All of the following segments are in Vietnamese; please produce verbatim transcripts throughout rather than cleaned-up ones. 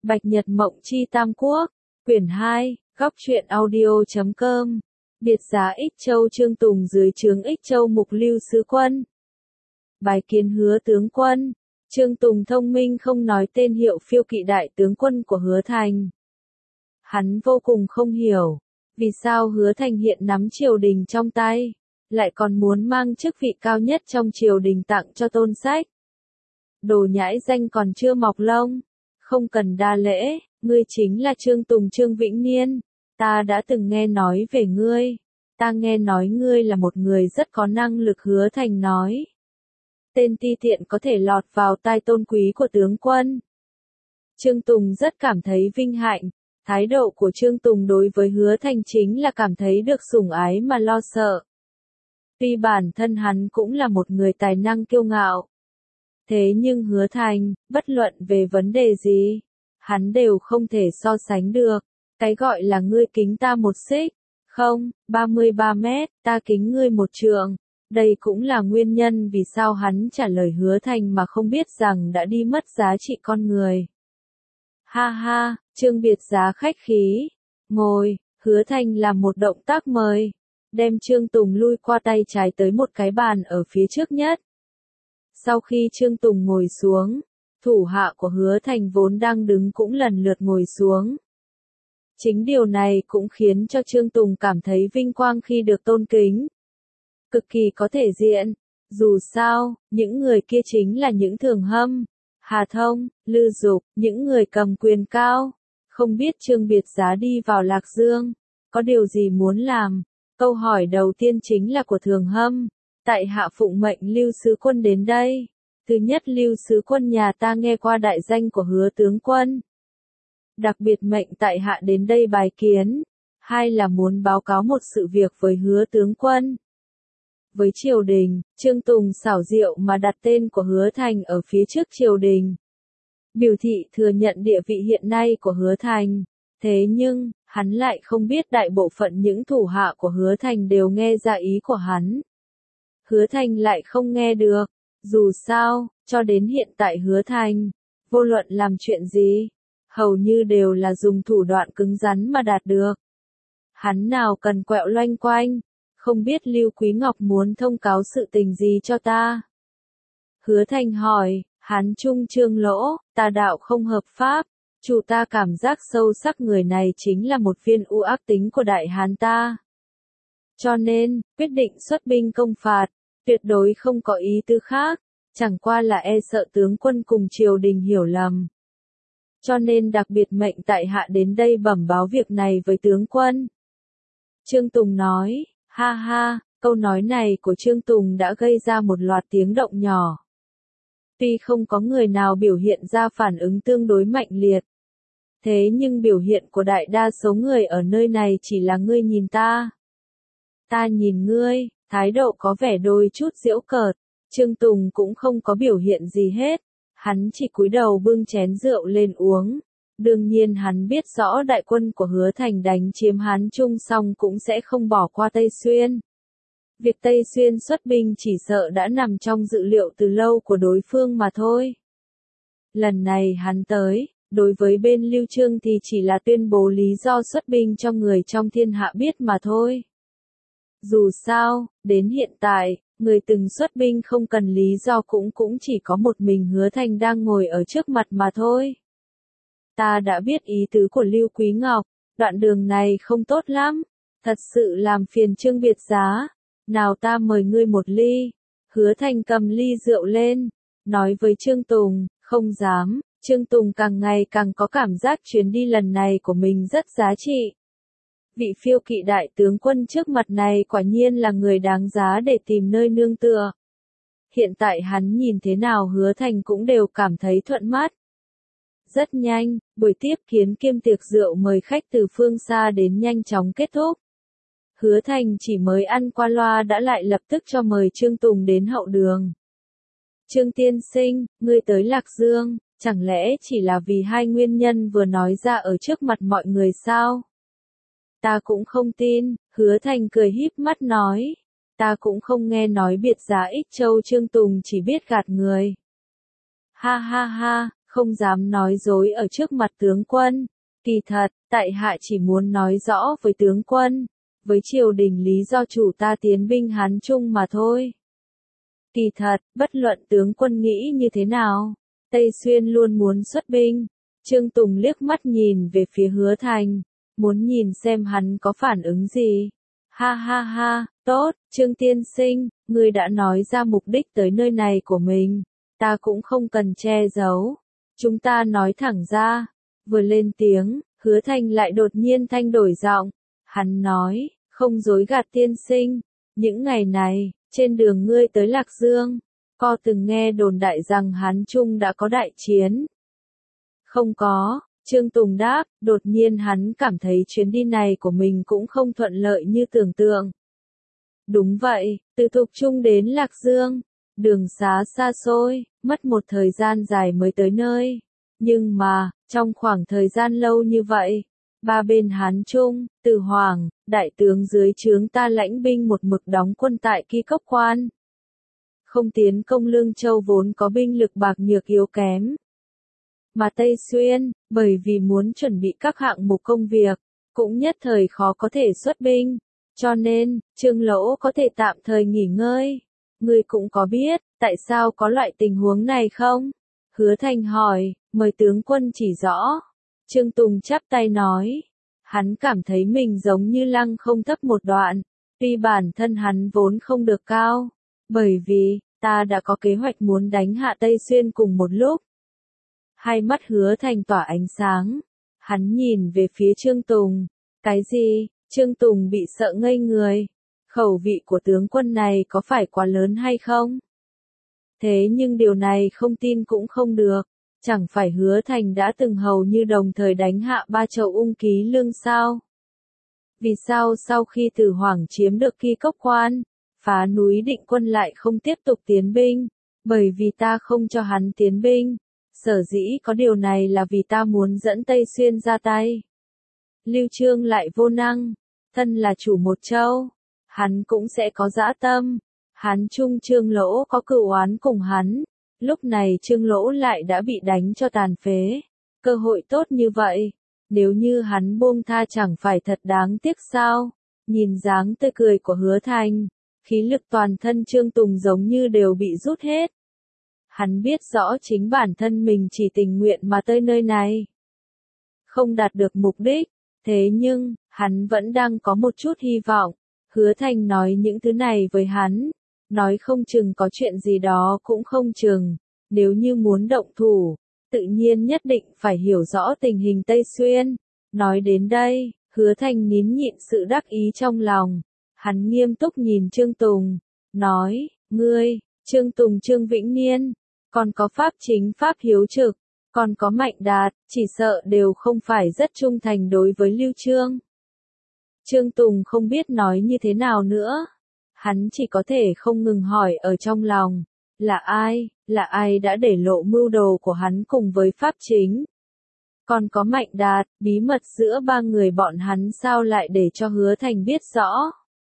Bạch Nhật Mộng Chi Tam Quốc, quyển hai, góc truyện audio chấm com, biệt giá Ích Châu Trương Tùng dưới trướng Ích Châu Mục Lưu Sứ Quân. Bái kiến Hứa tướng quân. Trương Tùng thông minh không nói tên hiệu phiêu kỵ đại tướng quân của Hứa Thành. Hắn vô cùng không hiểu, vì sao Hứa Thành hiện nắm triều đình trong tay, lại còn muốn mang chức vị cao nhất trong triều đình tặng cho Tôn Sách. Đồ nhãi danh còn chưa mọc lông, không cần đa lễ, ngươi chính là Trương Tùng Trương Vĩnh Niên, ta đã từng nghe nói về ngươi, ta nghe nói ngươi là một người rất có năng lực. Hứa Thành nói. Tên ti tiện có thể lọt vào tai tôn quý của tướng quân. Trương Tùng rất cảm thấy vinh hạnh, thái độ của Trương Tùng đối với Hứa Thành chính là cảm thấy được sủng ái mà lo sợ. Tuy bản thân hắn cũng là một người tài năng kiêu ngạo, thế nhưng Hứa Thành, bất luận về vấn đề gì, hắn đều không thể so sánh được. Cái gọi là ngươi kính ta một xích, không, ba mươi ba mét, ta kính ngươi một trượng. Đây cũng là nguyên nhân vì sao hắn trả lời Hứa Thành mà không biết rằng đã đi mất giá trị con người. Ha ha, Trương biệt giá khách khí. Ngồi, Hứa Thành làm một động tác mời, đem Trương Tùng lui qua tay trái tới một cái bàn ở phía trước nhất. Sau khi Trương Tùng ngồi xuống, thủ hạ của Hứa Thành vốn đang đứng cũng lần lượt ngồi xuống. Chính điều này cũng khiến cho Trương Tùng cảm thấy vinh quang khi được tôn kính. Cực kỳ có thể diện, dù sao, những người kia chính là những Thường Hâm, Hà Thông, Lư Dục, những người cầm quyền cao. Không biết Trương biệt giá đi vào Lạc Dương, có điều gì muốn làm? Câu hỏi đầu tiên chính là của Thường Hâm. Tại hạ phụng mệnh Lưu Sứ Quân đến đây. Thứ nhất, Lưu Sứ Quân nhà ta nghe qua đại danh của Hứa tướng quân, đặc biệt mệnh tại hạ đến đây bái kiến. Hai là muốn báo cáo một sự việc với Hứa tướng quân. Với triều đình, Trương Tùng xảo diệu mà đặt tên của Hứa Thành ở phía trước triều đình, biểu thị thừa nhận địa vị hiện nay của Hứa Thành. Thế nhưng, hắn lại không biết đại bộ phận những thủ hạ của Hứa Thành đều nghe ra ý của hắn. Hứa Thành lại không nghe được. Dù sao, cho đến hiện tại Hứa Thành, vô luận làm chuyện gì, hầu như đều là dùng thủ đoạn cứng rắn mà đạt được. Hắn nào cần quẹo loanh quanh. Không biết Lưu Quý Ngọc muốn thông cáo sự tình gì cho ta? Hứa Thành hỏi. Hán Trung Trương Lỗ, tà đạo không hợp pháp, chủ ta cảm giác sâu sắc người này chính là một viên u ác tính của Đại Hán ta. Cho nên, quyết định xuất binh công phạt, tuyệt đối không có ý tư khác, chẳng qua là e sợ tướng quân cùng triều đình hiểu lầm. Cho nên đặc biệt mệnh tại hạ đến đây bẩm báo việc này với tướng quân. Trương Tùng nói. Ha ha, câu nói này của Trương Tùng đã gây ra một loạt tiếng động nhỏ. Tuy không có người nào biểu hiện ra phản ứng tương đối mạnh liệt, thế nhưng biểu hiện của đại đa số người ở nơi này chỉ là ngươi nhìn ta, ta nhìn ngươi, thái độ có vẻ đôi chút giễu cợt. Trương Tùng cũng không có biểu hiện gì hết, hắn chỉ cúi đầu bưng chén rượu lên uống. Đương nhiên hắn biết rõ đại quân của Hứa Thành đánh chiếm Hán Trung xong cũng sẽ không bỏ qua Tây Xuyên. Việc Tây Xuyên xuất binh chỉ sợ đã nằm trong dự liệu từ lâu của đối phương mà thôi. Lần này hắn tới, đối với bên Lưu Trương thì chỉ là tuyên bố lý do xuất binh cho người trong thiên hạ biết mà thôi. Dù sao, đến hiện tại, người từng xuất binh không cần lý do cũng cũng chỉ có một mình Hứa Thành đang ngồi ở trước mặt mà thôi. Ta đã biết ý tứ của Lưu Quý Ngọc, đoạn đường này không tốt lắm, thật sự làm phiền Trương biệt giá, nào ta mời ngươi một ly. Hứa Thành cầm ly rượu lên, nói với Trương Tùng. Không dám. Trương Tùng càng ngày càng có cảm giác chuyến đi lần này của mình rất giá trị. Vị phiêu kỵ đại tướng quân trước mặt này quả nhiên là người đáng giá để tìm nơi nương tựa. Hiện tại hắn nhìn thế nào Hứa Thành cũng đều cảm thấy thuận mắt. Rất nhanh, buổi tiếp kiến kiêm tiệc rượu mời khách từ phương xa đến nhanh chóng kết thúc. Hứa Thành chỉ mới ăn qua loa đã lại lập tức cho mời Trương Tùng đến hậu đường. Trương tiên sinh, ngươi tới Lạc Dương, chẳng lẽ chỉ là vì hai nguyên nhân vừa nói ra ở trước mặt mọi người sao? Ta cũng không tin. Hứa Thành cười híp mắt nói. Ta cũng không nghe nói biệt giá Ích Châu. Trương Tùng chỉ biết gạt người. Ha ha ha, không dám nói dối ở trước mặt tướng quân. Kỳ thật, tại hạ chỉ muốn nói rõ với tướng quân, với triều đình lý do chủ ta tiến binh Hán Trung mà thôi. Kỳ thật, bất luận tướng quân nghĩ như thế nào, Tây Xuyên luôn muốn xuất binh. Trương Tùng liếc mắt nhìn về phía Hứa Thành, muốn nhìn xem hắn có phản ứng gì. Ha ha ha, tốt, Trương tiên sinh, ngươi đã nói ra mục đích tới nơi này của mình, ta cũng không cần che giấu. Chúng ta nói thẳng ra. Vừa lên tiếng, Hứa Thành lại đột nhiên thay đổi giọng. Hắn nói, không dối gạt tiên sinh, những ngày này, trên đường ngươi tới Lạc Dương, có từng nghe đồn đại rằng Hán Trung đã có đại chiến. Không có, Trương Tùng đáp, đột nhiên hắn cảm thấy chuyến đi này của mình cũng không thuận lợi như tưởng tượng. Đúng vậy, từ Thục Trung đến Lạc Dương, đường xá xa xôi, mất một thời gian dài mới tới nơi. Nhưng mà, trong khoảng thời gian lâu như vậy, ba bên Hán Trung, Từ Hoàng, đại tướng dưới trướng ta lãnh binh một mực đóng quân tại Kỳ Cốc Quan. Không tiến công Lương Châu vốn có binh lực bạc nhược yếu kém. Mà Tây Xuyên, bởi vì muốn chuẩn bị các hạng mục công việc, cũng nhất thời khó có thể xuất binh. Cho nên, Trương Lỗ có thể tạm thời nghỉ ngơi. Ngươi cũng có biết, tại sao có loại tình huống này không? Hứa Thành hỏi, mời tướng quân chỉ rõ. Trương Tùng chắp tay nói. Hắn cảm thấy mình giống như lăng không thấp một đoạn. Tuy bản thân hắn vốn không được cao. Bởi vì, ta đã có kế hoạch muốn đánh hạ Tây Xuyên cùng một lúc. Hai mắt Hứa Thành tỏa ánh sáng. Hắn nhìn về phía Trương Tùng. Cái gì? Trương Tùng bị sợ ngây người. Khẩu vị của tướng quân này có phải quá lớn hay không? Thế nhưng điều này không tin cũng không được. Chẳng phải Hứa Thành đã từng hầu như đồng thời đánh hạ ba châu Ung Ký Lương sao? Vì sao sau khi Từ Hoàng chiếm được Kỳ Cốc Quan, phá núi Định Quân lại không tiếp tục tiến binh? Bởi vì ta không cho hắn tiến binh. Sở dĩ có điều này là vì ta muốn dẫn Tây Xuyên ra tay. Lưu Trương lại vô năng, thân là chủ một châu, hắn cũng sẽ có dã tâm. Hán Trung Trương Lỗ có cửu oán cùng hắn, lúc này Trương Lỗ lại đã bị đánh cho tàn phế. Cơ hội tốt như vậy, nếu như hắn buông tha chẳng phải thật đáng tiếc sao? Nhìn dáng tươi cười của Hứa Thành, khí lực toàn thân Trương Tùng giống như đều bị rút hết. Hắn biết rõ chính bản thân mình chỉ tình nguyện mà tới nơi này, không đạt được mục đích, thế nhưng, hắn vẫn đang có một chút hy vọng. Hứa Thành nói những thứ này với hắn, nói không chừng có chuyện gì đó cũng không chừng, nếu như muốn động thủ, tự nhiên nhất định phải hiểu rõ tình hình Tây Xuyên. Nói đến đây, Hứa Thành nín nhịn sự đắc ý trong lòng, hắn nghiêm túc nhìn Trương Tùng, nói, ngươi, Trương Tùng Trương Vĩnh Niên, còn có Pháp Chính Pháp Hiếu Trực, còn có Mạnh Đạt, chỉ sợ đều không phải rất trung thành đối với Lưu Trương. Trương Tùng không biết nói như thế nào nữa. Hắn chỉ có thể không ngừng hỏi ở trong lòng. Là ai, là ai đã để lộ mưu đồ của hắn cùng với Pháp Chính? Còn có Mạnh Đạt, bí mật giữa ba người bọn hắn sao lại để cho Hứa Thành biết rõ?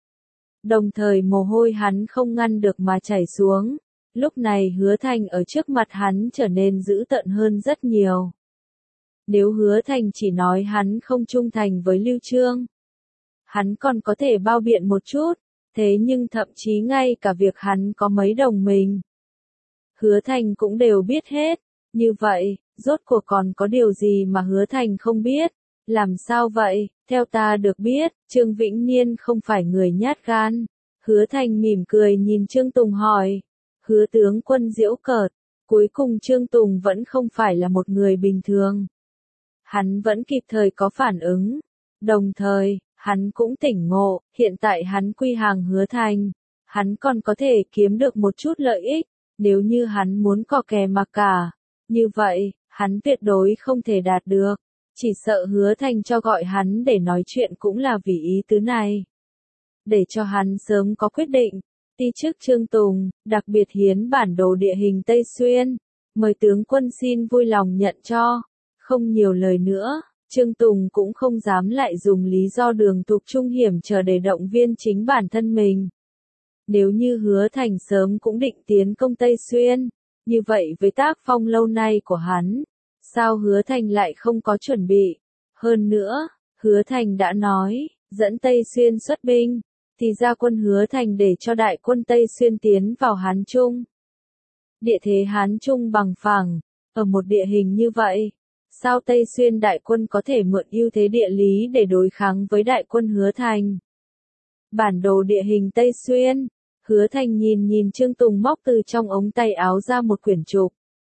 Đồng thời mồ hôi hắn không ngăn được mà chảy xuống. Lúc này Hứa Thành ở trước mặt hắn trở nên dữ tợn hơn rất nhiều. Nếu Hứa Thành chỉ nói hắn không trung thành với Lưu Trương, hắn còn có thể bao biện một chút, thế nhưng thậm chí ngay cả việc hắn có mấy đồng minh, Hứa Thành cũng đều biết hết. Như vậy, rốt cuộc còn có điều gì mà Hứa Thành không biết? Làm sao vậy? Theo ta được biết, Trương Vĩnh Niên không phải người nhát gan. Hứa Thành mỉm cười nhìn Trương Tùng hỏi. Hứa tướng quân giễu cợt, cuối cùng Trương Tùng vẫn không phải là một người bình thường. Hắn vẫn kịp thời có phản ứng. Đồng thời, hắn cũng tỉnh ngộ, hiện tại hắn quy hàng Hứa Thành. Hắn còn có thể kiếm được một chút lợi ích, nếu như hắn muốn cò kè mặc cả. Như vậy, hắn tuyệt đối không thể đạt được. Chỉ sợ Hứa Thành cho gọi hắn để nói chuyện cũng là vì ý tứ này. Để cho hắn sớm có quyết định. Ti chức Trương Tùng, đặc biệt hiến bản đồ địa hình Tây Xuyên. Mời tướng quân xin vui lòng nhận cho. Không nhiều lời nữa, Trương Tùng cũng không dám lại dùng lý do đường Thục Trung hiểm trở để động viên chính bản thân mình. Nếu như Hứa Thành sớm cũng định tiến công Tây Xuyên, Như vậy với tác phong lâu nay của hắn, sao Hứa Thành lại không có chuẩn bị? Hơn nữa, Hứa Thành đã nói, dẫn Tây Xuyên xuất binh, thì ra quân Hứa Thành để cho đại quân Tây Xuyên tiến vào Hán Trung. Địa thế Hán Trung bằng phẳng, ở một địa hình như vậy, sao Tây Xuyên đại quân có thể mượn ưu thế địa lý để đối kháng với đại quân Hứa Thành? Bản đồ địa hình Tây Xuyên, Hứa Thành nhìn nhìn Trương Tùng móc từ trong ống tay áo ra một quyển trục.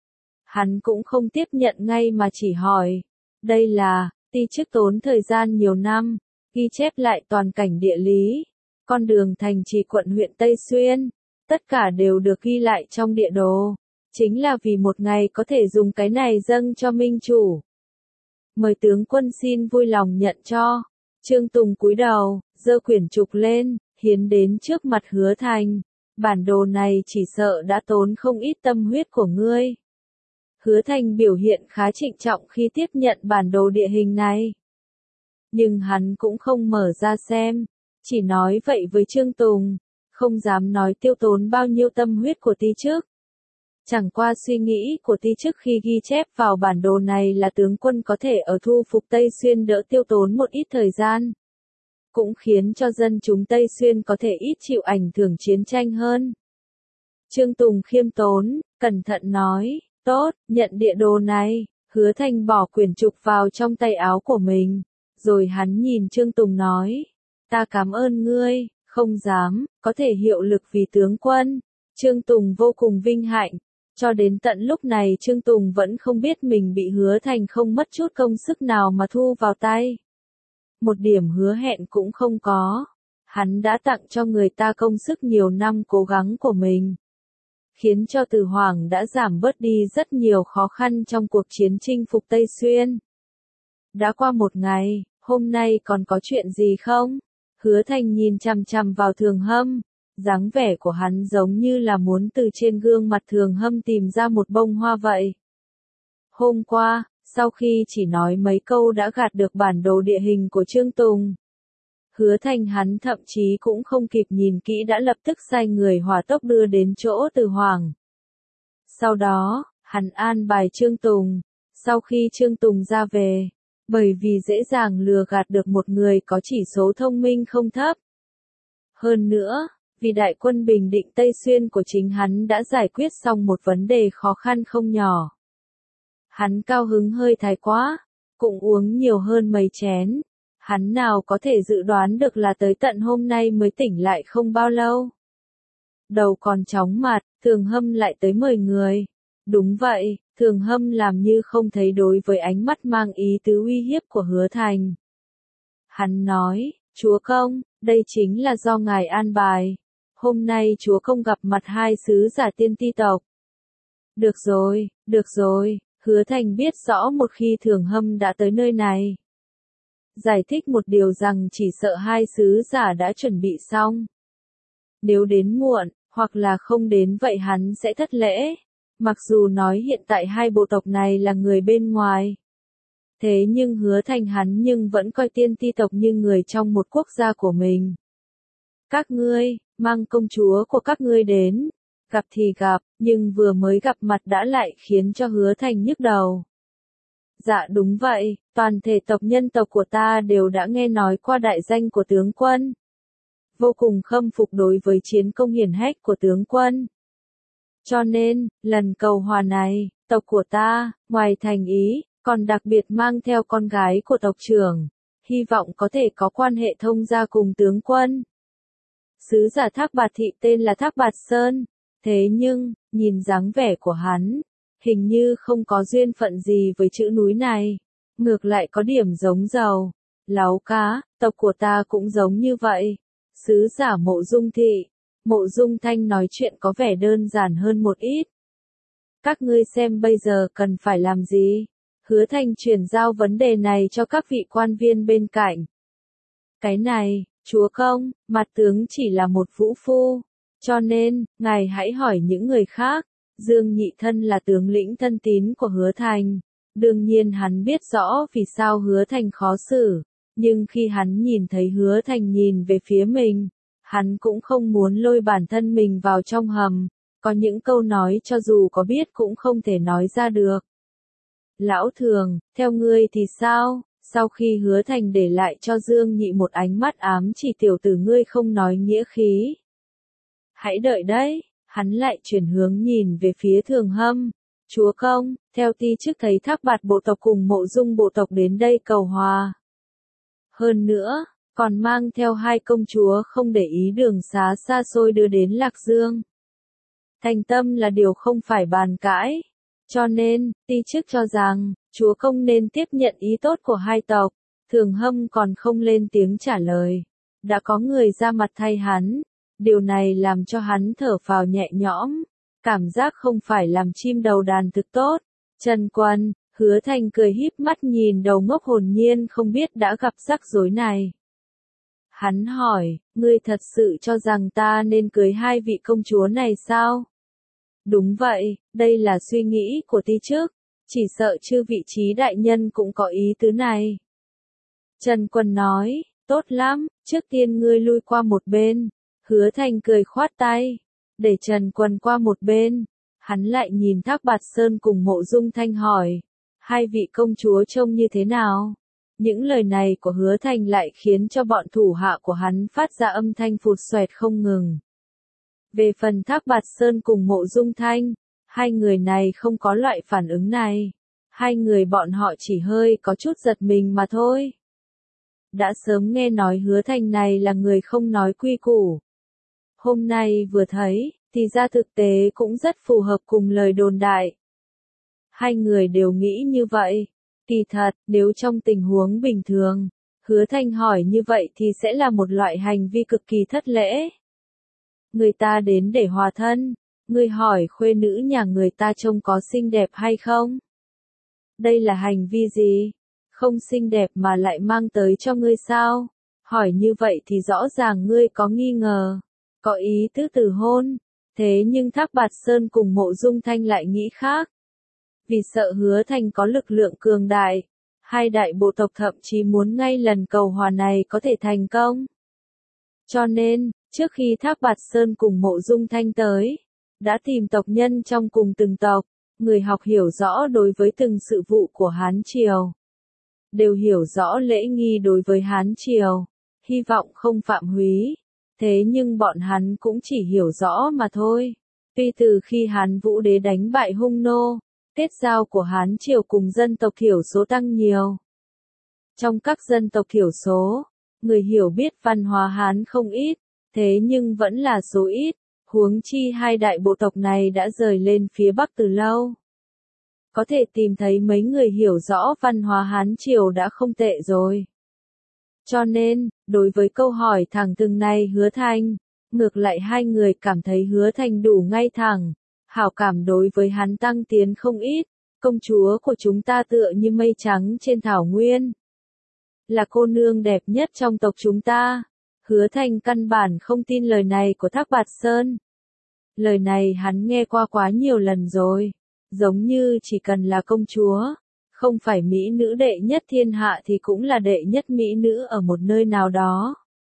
Hắn cũng không tiếp nhận ngay mà chỉ hỏi, đây là, ti chức tốn thời gian nhiều năm, ghi chép lại toàn cảnh địa lý, con đường thành trì quận huyện Tây Xuyên, tất cả đều được ghi lại trong địa đồ, chính là vì một ngày có thể dùng cái này dâng cho minh chủ. Mời tướng quân xin vui lòng nhận cho. Trương Tùng cúi đầu, giơ quyển trục lên, hiến đến trước mặt Hứa Thành. Bản đồ này chỉ sợ đã tốn không ít tâm huyết của ngươi. Hứa Thành biểu hiện khá trịnh trọng khi tiếp nhận bản đồ địa hình này. Nhưng hắn cũng không mở ra xem, chỉ nói vậy với Trương Tùng, không dám nói tiêu tốn bao nhiêu tâm huyết của ti chức. Chẳng qua suy nghĩ của ti chức khi ghi chép vào bản đồ này là tướng quân có thể ở thu phục Tây Xuyên đỡ tiêu tốn một ít thời gian. Cũng khiến cho dân chúng Tây Xuyên có thể ít chịu ảnh hưởng chiến tranh hơn. Trương Tùng khiêm tốn, cẩn thận nói, tốt, nhận địa đồ này. Hứa Thành bỏ quyển trục vào trong tay áo của mình, rồi hắn nhìn Trương Tùng nói, ta cảm ơn ngươi, không dám, có thể hiệu lực vì tướng quân. Trương Tùng vô cùng vinh hạnh, cho đến tận lúc này Trương Tùng vẫn không biết mình bị Hứa Thành không mất chút công sức nào mà thu vào tay. Một điểm hứa hẹn cũng không có, hắn đã tặng cho người ta công sức nhiều năm cố gắng của mình, khiến cho Từ Hoàng đã giảm bớt đi rất nhiều khó khăn trong cuộc chiến chinh phục Tây Xuyên. Đã qua một ngày, hôm nay còn có chuyện gì không? Hứa Thành nhìn chằm chằm vào Thường Hâm, dáng vẻ của hắn giống như là muốn từ trên gương mặt Thường Hâm tìm ra một bông hoa vậy. Hôm qua, sau khi chỉ nói mấy câu đã gạt được bản đồ địa hình của Trương Tùng, Hứa Thành hắn thậm chí cũng không kịp nhìn kỹ đã lập tức sai người hỏa tốc đưa đến chỗ Từ Hoàng. Sau đó, hắn an bài Trương Tùng, sau khi Trương Tùng ra về, bởi vì dễ dàng lừa gạt được một người có chỉ số thông minh không thấp. Hơn nữa, vì đại quân bình định Tây Xuyên của chính hắn đã giải quyết xong một vấn đề khó khăn không nhỏ. Hắn cao hứng hơi thái quá, cũng uống nhiều hơn mấy chén. Hắn nào có thể dự đoán được là tới tận hôm nay mới tỉnh lại không bao lâu. Đầu còn chóng mặt, Thường Hâm lại tới mời người. Đúng vậy, Thường Hâm làm như không thấy đối với ánh mắt mang ý tứ uy hiếp của Hứa Thành. Hắn nói, chúa công, đây chính là do ngài an bài. Hôm nay chúa công gặp mặt hai sứ giả tiên ti tộc. Được rồi, được rồi, Hứa Thành biết rõ một khi Thường Hâm đã tới nơi này. Giải thích một điều rằng chỉ sợ hai sứ giả đã chuẩn bị xong. Nếu đến muộn, hoặc là không đến vậy hắn sẽ thất lễ. Mặc dù nói hiện tại hai bộ tộc này là người bên ngoài. Thế nhưng Hứa Thành hắn nhưng vẫn coi tiên ti tộc như người trong một quốc gia của mình. Các ngươi, mang công chúa của các ngươi đến. Gặp thì gặp, nhưng vừa mới gặp mặt đã lại khiến cho Hứa Thành nhức đầu. Dạ đúng vậy, toàn thể tộc nhân tộc của ta đều đã nghe nói qua đại danh của tướng quân. Vô cùng khâm phục đối với chiến công hiển hách của tướng quân. Cho nên, lần cầu hòa này, tộc của ta, ngoài thành ý, còn đặc biệt mang theo con gái của tộc trưởng, hy vọng có thể có quan hệ thông gia cùng tướng quân. Sứ giả Thác Bạt Thị tên là Thác Bạt Sơn, thế nhưng, nhìn dáng vẻ của hắn, hình như không có duyên phận gì với chữ núi này, ngược lại có điểm giống dầu, láu cá, tộc của ta cũng giống như vậy. Sứ giả Mộ Dung Thị, Mộ Dung Thanh nói chuyện có vẻ đơn giản hơn một ít. Các ngươi xem bây giờ cần phải làm gì? Hứa Thành chuyển giao vấn đề này cho các vị quan viên bên cạnh. Cái này, chúa công, mặt tướng chỉ là một vũ phu, cho nên, ngài hãy hỏi những người khác. Dương Nhị Thân là tướng lĩnh thân tín của Hứa Thành. Đương nhiên hắn biết rõ vì sao Hứa Thành khó xử, nhưng khi hắn nhìn thấy Hứa Thành nhìn về phía mình, hắn cũng không muốn lôi bản thân mình vào trong hầm, Có những câu nói cho dù có biết cũng không thể nói ra được. Lão Thường, theo ngươi thì sao? Sau khi Hứa Thành để lại cho Dương Nhị một ánh mắt ám chỉ tiểu tử ngươi không nói nghĩa khí. Hãy đợi đấy, hắn lại chuyển hướng nhìn về phía Thường Hâm. Chúa công, theo ti chức thấy Thác Bạt bộ tộc cùng Mộ Dung bộ tộc đến đây cầu hòa. Hơn nữa, còn mang theo hai công chúa không để ý đường xá xa xôi đưa đến Lạc Dương. Thành tâm là điều không phải bàn cãi. Cho nên, ti chức cho rằng, chúa công nên tiếp nhận ý tốt của hai tộc. Thường Hâm còn không lên tiếng trả lời. Đã có người ra mặt thay hắn. Điều này làm cho hắn thở phào nhẹ nhõm. Cảm giác không phải làm chim đầu đàn thực tốt. Trần Quân, Hứa Thành cười híp mắt nhìn đầu ngốc hồn nhiên không biết đã gặp rắc rối này. Hắn hỏi, ngươi thật sự cho rằng ta nên cưới hai vị công chúa này sao? Đúng vậy, đây là suy nghĩ của ti chức, chỉ sợ chư vị trí đại nhân cũng có ý tứ này. Trần Quân nói, tốt lắm, trước tiên ngươi lui qua một bên. Hứa Thành cười khoát tay, để Trần Quân qua một bên. Hắn lại nhìn Thác Bạt Sơn cùng Mộ Dung Thanh hỏi, hai vị công chúa trông như thế nào? Những lời này của Hứa Thành lại khiến cho bọn thủ hạ của hắn phát ra âm thanh phụt xoẹt không ngừng. Về phần Thác Bạt Sơn cùng Mộ Dung Thanh, hai người này không có loại phản ứng này. Hai người bọn họ chỉ hơi có chút giật mình mà thôi. Đã sớm nghe nói Hứa Thành này là người không nói quy củ. Hôm nay vừa thấy, thì ra thực tế cũng rất phù hợp cùng lời đồn đại. Hai người đều nghĩ như vậy. Kỳ thật, nếu trong tình huống bình thường, Hứa Thành hỏi như vậy thì sẽ là một loại hành vi cực kỳ thất lễ. Người ta đến để hòa thân, ngươi hỏi khuê nữ nhà người ta trông có xinh đẹp hay không? Đây là hành vi gì? Không xinh đẹp mà lại mang tới cho ngươi sao? Hỏi như vậy thì rõ ràng ngươi có nghi ngờ, có ý tứ từ hôn. Thế nhưng Thác Bạt Sơn cùng Mộ Dung Thanh lại nghĩ khác. Vì sợ Hứa Thành có lực lượng cường đại, hai đại bộ tộc thậm chí muốn ngay lần cầu hòa này có thể thành công. Cho nên, trước khi Thác Bạt Sơn cùng Mộ Dung Thanh tới, đã tìm tộc nhân trong cùng từng tộc, người học hiểu rõ đối với từng sự vụ của Hán Triều. Đều hiểu rõ lễ nghi đối với Hán Triều, hy vọng không phạm húy. Thế nhưng bọn hắn cũng chỉ hiểu rõ mà thôi. Tuy từ khi Hán Vũ Đế đánh bại Hung Nô, kết giao của Hán Triều cùng dân tộc thiểu số tăng nhiều. Trong các dân tộc thiểu số, người hiểu biết văn hóa Hán không ít, thế nhưng vẫn là số ít, huống chi hai đại bộ tộc này đã rời lên phía Bắc từ lâu. Có thể tìm thấy mấy người hiểu rõ văn hóa Hán Triều đã không tệ rồi. Cho nên, đối với câu hỏi thẳng thừng này Hứa Thành, ngược lại hai người cảm thấy Hứa Thành đủ ngay thẳng, hảo cảm đối với hắn tăng tiến không ít. Công chúa của chúng ta tựa như mây trắng trên thảo nguyên, là cô nương đẹp nhất trong tộc chúng ta. Hứa Thành căn bản không tin lời này của Thác Bạt Sơn. Lời này hắn nghe qua quá nhiều lần rồi, giống như chỉ cần là công chúa, không phải mỹ nữ đệ nhất thiên hạ thì cũng là đệ nhất mỹ nữ ở một nơi nào đó.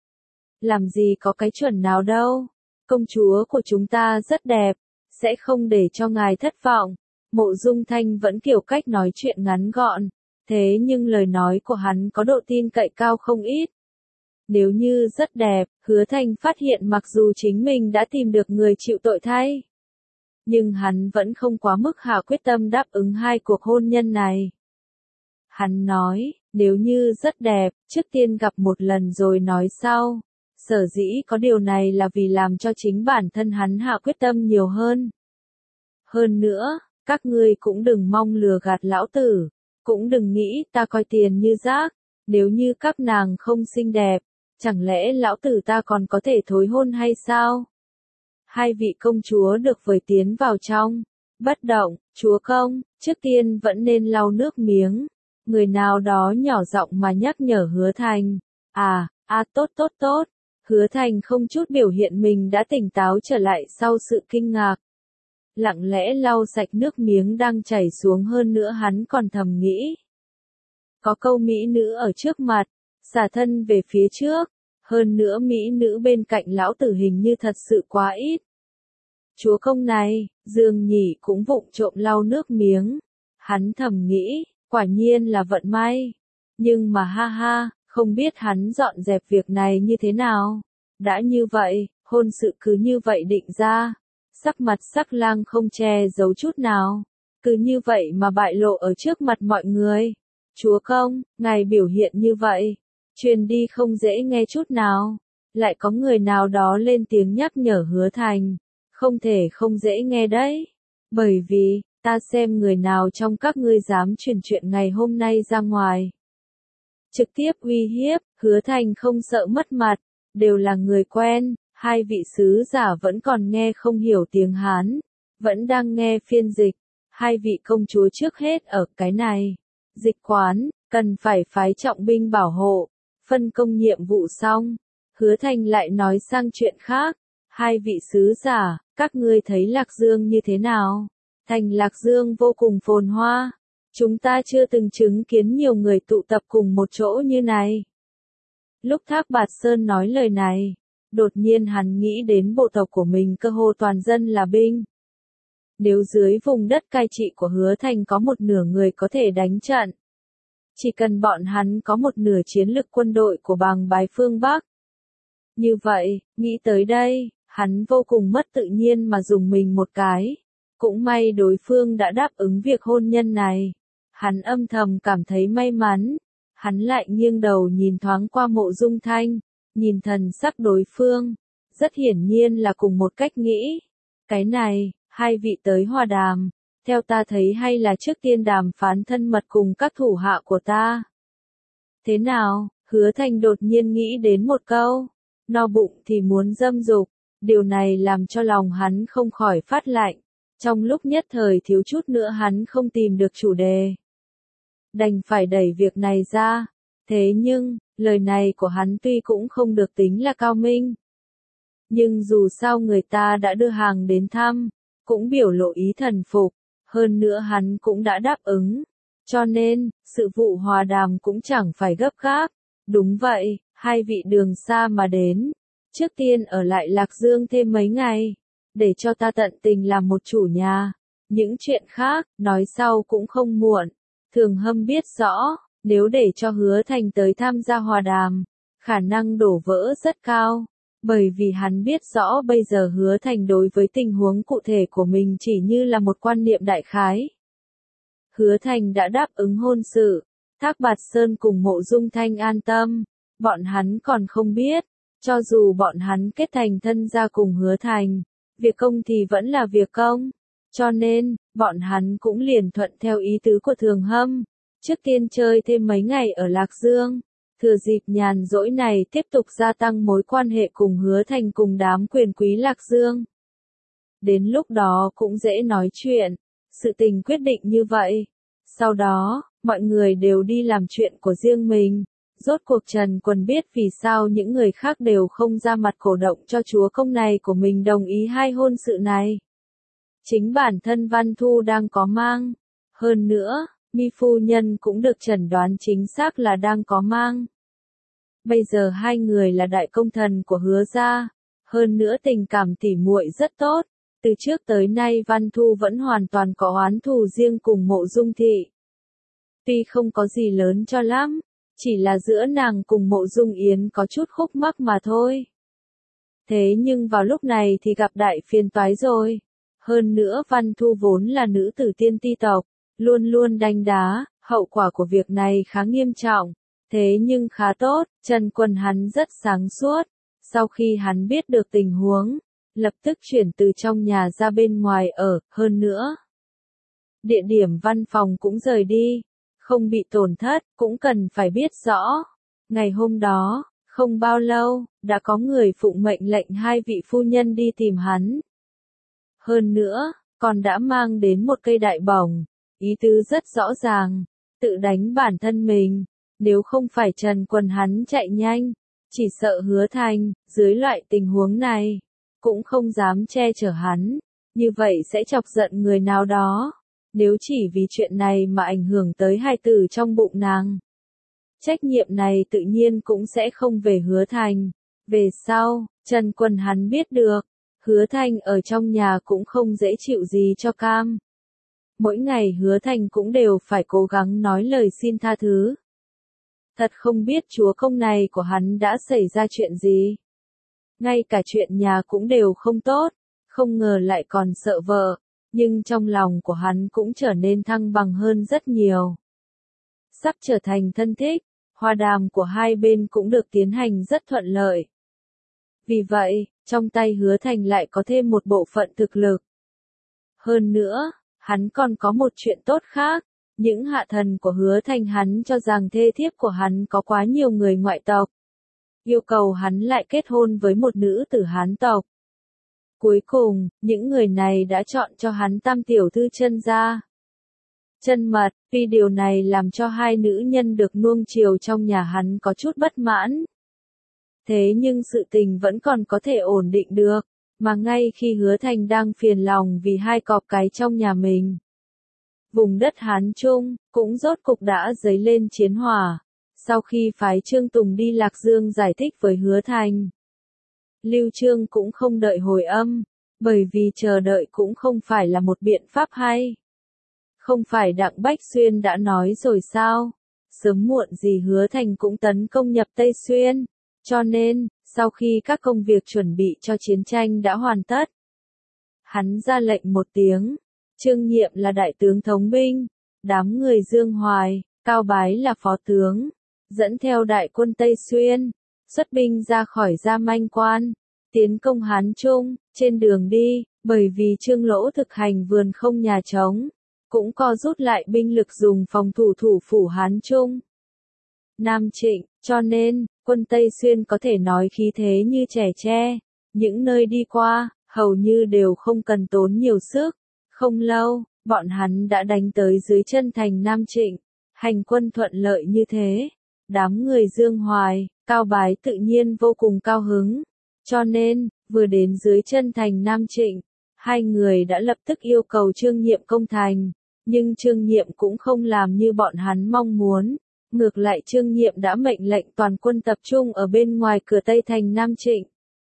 Làm gì có cái chuẩn nào đâu, công chúa của chúng ta rất đẹp, sẽ không để cho ngài thất vọng. Mộ Dung Thanh vẫn kiểu cách nói chuyện ngắn gọn, thế nhưng lời nói của hắn có độ tin cậy cao không ít. Nếu như rất đẹp, Hứa Thành phát hiện mặc dù chính mình đã tìm được người chịu tội thay, nhưng hắn vẫn không quá mức hạ quyết tâm đáp ứng hai cuộc hôn nhân này. Hắn nói, nếu như rất đẹp, trước tiên gặp một lần rồi nói sau. Sở dĩ có điều này là vì làm cho chính bản thân hắn hạ quyết tâm nhiều hơn. Hơn nữa, các ngươi cũng đừng mong lừa gạt lão tử, cũng đừng nghĩ ta coi tiền như rác, nếu như các nàng không xinh đẹp, chẳng lẽ lão tử ta còn có thể thối hôn hay sao? Hai vị công chúa được vời tiến vào trong, bất động, chúa công, trước tiên vẫn nên lau nước miếng. Người nào đó nhỏ giọng mà nhắc nhở Hứa Thành. À, à tốt tốt tốt. Hứa Thành không chút biểu hiện mình đã tỉnh táo trở lại sau sự kinh ngạc. Lặng lẽ lau sạch nước miếng đang chảy xuống, hơn nữa hắn còn thầm nghĩ. Có câu mỹ nữ ở trước mặt, xả thân về phía trước, hơn nữa mỹ nữ bên cạnh lão tử hình như thật sự quá ít. chúa công này, Dương Nhỉ cũng vụng trộm lau nước miếng. Hắn thầm nghĩ, quả nhiên là vận may. Nhưng mà ha ha, không biết hắn dọn dẹp việc này như thế nào. Đã như vậy, hôn sự cứ như vậy định ra. Sắc mặt Sắc Lang không che giấu chút nào. Cứ như vậy mà bại lộ ở trước mặt mọi người. Chúa công, ngài biểu hiện như vậy. Truyền đi không dễ nghe chút nào. Lại có người nào đó lên tiếng nhắc nhở Hứa Thành. Không thể không dễ nghe đấy. Bởi vì, ta xem người nào trong các ngươi dám truyền chuyện ngày hôm nay ra ngoài. Trực tiếp uy hiếp, Hứa Thành không sợ mất mặt, đều là người quen, hai vị sứ giả vẫn còn nghe không hiểu tiếng Hán, vẫn đang nghe phiên dịch, hai vị công chúa trước hết ở cái này. Dịch quán, cần phải phái trọng binh bảo hộ, phân công nhiệm vụ xong, Hứa Thành lại nói sang chuyện khác, hai vị sứ giả, các ngươi thấy Lạc Dương như thế nào? Thành Lạc Dương vô cùng phồn hoa. Chúng ta chưa từng chứng kiến nhiều người tụ tập cùng một chỗ như này. Lúc Thác Bạt Sơn nói lời này, đột nhiên hắn nghĩ đến bộ tộc của mình cơ hồ toàn dân là binh. Nếu dưới vùng đất cai trị của Hứa Thành có một nửa người có thể đánh trận, chỉ cần bọn hắn có một nửa chiến lực quân đội của Bàng Bái phương Bắc. Như vậy, nghĩ tới đây, hắn vô cùng mất tự nhiên mà dùng mình một cái. Cũng may đối phương đã đáp ứng việc hôn nhân này. Hắn âm thầm cảm thấy may mắn. Hắn lại nghiêng đầu nhìn thoáng qua Mộ Dung Thanh, nhìn thần sắc đối phương. Rất hiển nhiên là cùng một cách nghĩ. Cái này, hai vị tới hòa đàm. Theo ta thấy hay là trước tiên đàm phán thân mật cùng các thủ hạ của ta. Thế nào, Hứa Thành đột nhiên nghĩ đến một câu. No bụng thì muốn dâm dục. Điều này làm cho lòng hắn không khỏi phát lạnh. Trong lúc nhất thời thiếu chút nữa hắn không tìm được chủ đề. Đành phải đẩy việc này ra. Thế nhưng, lời này của hắn tuy cũng không được tính là cao minh. Nhưng dù sao người ta đã đưa hàng đến thăm, cũng biểu lộ ý thần phục. Hơn nữa hắn cũng đã đáp ứng. Cho nên, sự vụ hòa đàm cũng chẳng phải gấp gáp. Đúng vậy, hai vị đường xa mà đến. Trước tiên ở lại Lạc Dương thêm mấy ngày. Để cho ta tận tình làm một chủ nhà. Những chuyện khác, nói sau cũng không muộn. Thường Hâm biết rõ, nếu để cho Hứa Thành tới tham gia hòa đàm, khả năng đổ vỡ rất cao. Bởi vì hắn biết rõ bây giờ Hứa Thành đối với tình huống cụ thể của mình chỉ như là một quan niệm đại khái. Hứa Thành đã đáp ứng hôn sự. Thác Bạt Sơn cùng Mộ Dung Thanh an tâm. Bọn hắn còn không biết, cho dù bọn hắn kết thành thân gia cùng Hứa Thành. Việc công thì vẫn là việc công, cho nên, bọn hắn cũng liền thuận theo ý tứ của Thường Hâm, trước tiên chơi thêm mấy ngày ở Lạc Dương, thừa dịp nhàn rỗi này tiếp tục gia tăng mối quan hệ cùng Hứa Thành cùng đám quyền quý Lạc Dương. Đến lúc đó cũng dễ nói chuyện, sự tình quyết định như vậy. Sau đó, mọi người đều đi làm chuyện của riêng mình. Rốt cuộc Trần Quần biết vì sao những người khác đều không ra mặt cổ động cho chúa công này của mình đồng ý hai hôn sự này. Chính bản thân Văn Thu đang có mang. Hơn nữa, Mi phu nhân cũng được chẩn đoán chính xác là đang có mang. Bây giờ hai người là đại công thần của Hứa gia. Hơn nữa tình cảm tỉ muội rất tốt. Từ trước tới nay Văn Thu vẫn hoàn toàn có oán thù riêng cùng Mộ Dung Thị. Tuy không có gì lớn cho lắm. Chỉ là giữa nàng cùng Mộ Dung Yến có chút khúc mắc mà thôi. Thế nhưng vào lúc này thì gặp đại phiền toái rồi. Hơn nữa Văn Thu vốn là nữ tử tiên ti tộc, luôn luôn đánh đá, hậu quả của việc này khá nghiêm trọng. Thế nhưng khá tốt, Trần Quần hắn rất sáng suốt. Sau khi hắn biết được tình huống, lập tức chuyển từ trong nhà ra bên ngoài ở, hơn nữa. Địa điểm văn phòng cũng rời đi. Không bị tổn thất, cũng cần phải biết rõ. Ngày hôm đó, không bao lâu, đã có người phụng mệnh lệnh hai vị phu nhân đi tìm hắn. Hơn nữa, còn đã mang đến một cây đại bổng. Ý tứ rất rõ ràng, tự đánh bản thân mình. Nếu không phải Trần Quần hắn chạy nhanh, chỉ sợ Hứa Thành, dưới loại tình huống này, cũng không dám che chở hắn. Như vậy sẽ chọc giận người nào đó. Nếu chỉ vì chuyện này mà ảnh hưởng tới hai tử trong bụng nàng. Trách nhiệm này tự nhiên cũng sẽ không về Hứa Thành. Về sau, Trần Quần hắn biết được, Hứa Thành ở trong nhà cũng không dễ chịu gì cho cam. Mỗi ngày Hứa Thành cũng đều phải cố gắng nói lời xin tha thứ. Thật không biết chúa công này của hắn đã xảy ra chuyện gì. Ngay cả chuyện nhà cũng đều không tốt, không ngờ lại còn sợ vợ, nhưng trong lòng của hắn cũng trở nên thăng bằng hơn rất nhiều. Sắp trở thành thân thích, hòa đàm của hai bên cũng được tiến hành rất thuận lợi. Vì vậy, trong tay Hứa Thành lại có thêm một bộ phận thực lực. Hơn nữa, hắn còn có một chuyện tốt khác, những hạ thần của Hứa Thành hắn cho rằng thê thiếp của hắn có quá nhiều người ngoại tộc. Yêu cầu hắn lại kết hôn với một nữ tử Hán tộc. Cuối cùng, những người này đã chọn cho hắn tam tiểu thư chân gia. Chân mật, vì điều này làm cho hai nữ nhân được nuông chiều trong nhà hắn có chút bất mãn. Thế nhưng sự tình vẫn còn có thể ổn định được, mà ngay khi Hứa Thành đang phiền lòng vì hai cọp cái trong nhà mình. Vùng đất Hán Trung, cũng rốt cục đã dấy lên chiến hỏa, sau khi phái Trương Tùng đi Lạc Dương giải thích với Hứa Thành. Lưu Trương cũng không đợi hồi âm, bởi vì chờ đợi cũng không phải là một biện pháp hay. Không phải Đặng Bách Xuyên đã nói rồi sao, sớm muộn gì Hứa Thành cũng tấn công nhập Tây Xuyên, cho nên, sau khi các công việc chuẩn bị cho chiến tranh đã hoàn tất, hắn ra lệnh một tiếng, Trương Nhiệm là đại tướng thống binh, đám người Dương Hoài, Cao Bái là phó tướng, dẫn theo đại quân Tây Xuyên, xuất binh ra khỏi Gia Manh Quan, tiến công Hán Trung, trên đường đi, bởi vì Trương Lỗ thực hành vườn không nhà trống, cũng co rút lại binh lực dùng phòng thủ thủ phủ Hán Trung. Nam Trịnh, cho nên, quân Tây Xuyên có thể nói khí thế như trẻ tre, những nơi đi qua, hầu như đều không cần tốn nhiều sức. Không lâu, bọn hắn đã đánh tới dưới chân thành Nam Trịnh, hành quân thuận lợi như thế. Đám người Dương Hoài, Cao Bái tự nhiên vô cùng cao hứng, cho nên, vừa đến dưới chân thành Nam Trịnh, hai người đã lập tức yêu cầu Trương Nhiệm công thành, nhưng Trương Nhiệm cũng không làm như bọn hắn mong muốn, ngược lại Trương Nhiệm đã mệnh lệnh toàn quân tập trung ở bên ngoài cửa Tây thành Nam Trịnh.